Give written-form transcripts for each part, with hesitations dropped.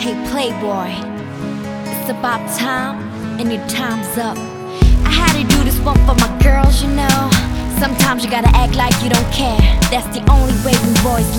Hey Playboy, it's about time and your time's up. I had to do this one for my girls, you know. Sometimes you gotta act like you don't care. That's the only way we boys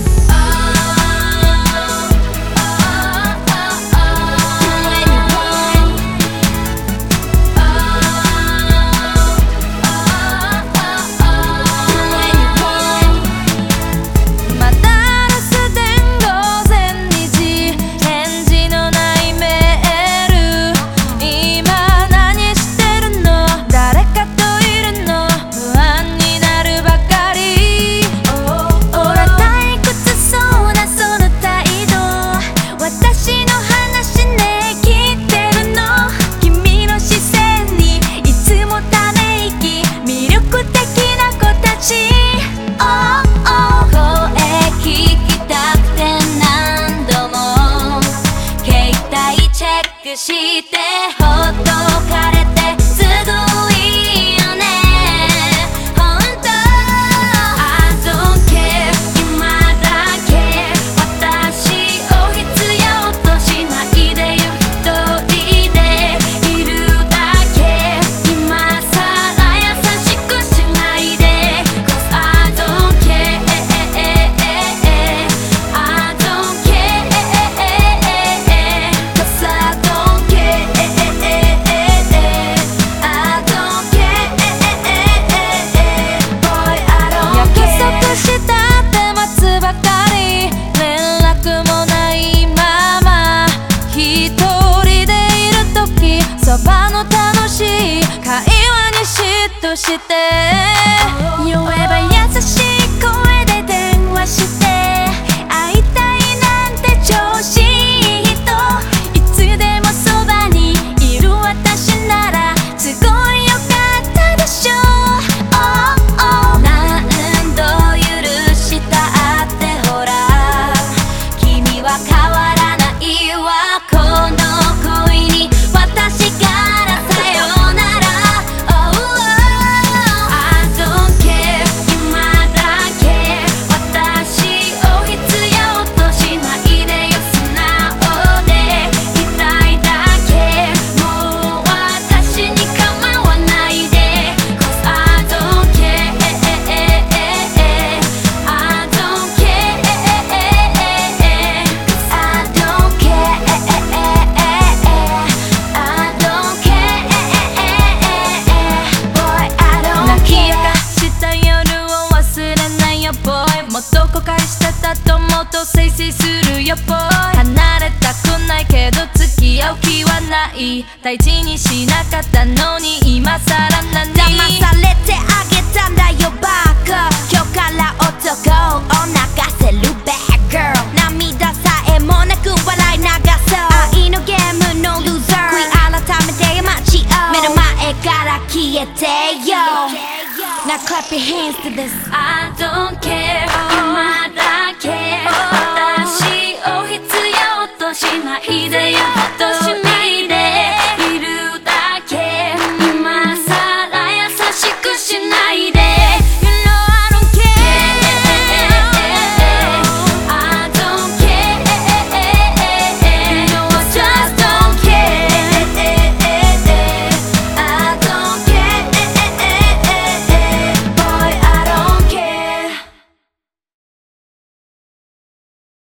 learn.「してほっとかれてすごいよね」「ほんと I don't care 今だけ私を必要としないでよ一人でいるだけ」「今さら優しくしないで」「Cause I don't care I don't care Cause I don'tして酔えば優しい声で電話して会いたいなんて調子いい人いつでもそばにいる私ならすごいよかったでしょ何度許したってほら君は変わらないわこの恋に私からさよならどこかしてたと思うとせいせいするよボーイ離れたくないけど付き合う気はない大事にしなかったのに今さら何騙されてあげたんだよバカ今日から男を泣かせる bad girl 涙さえもなく笑い流そう愛のゲームのルーザー悔い改めて街を目の前から消えてよNow clap your hands to this I don't care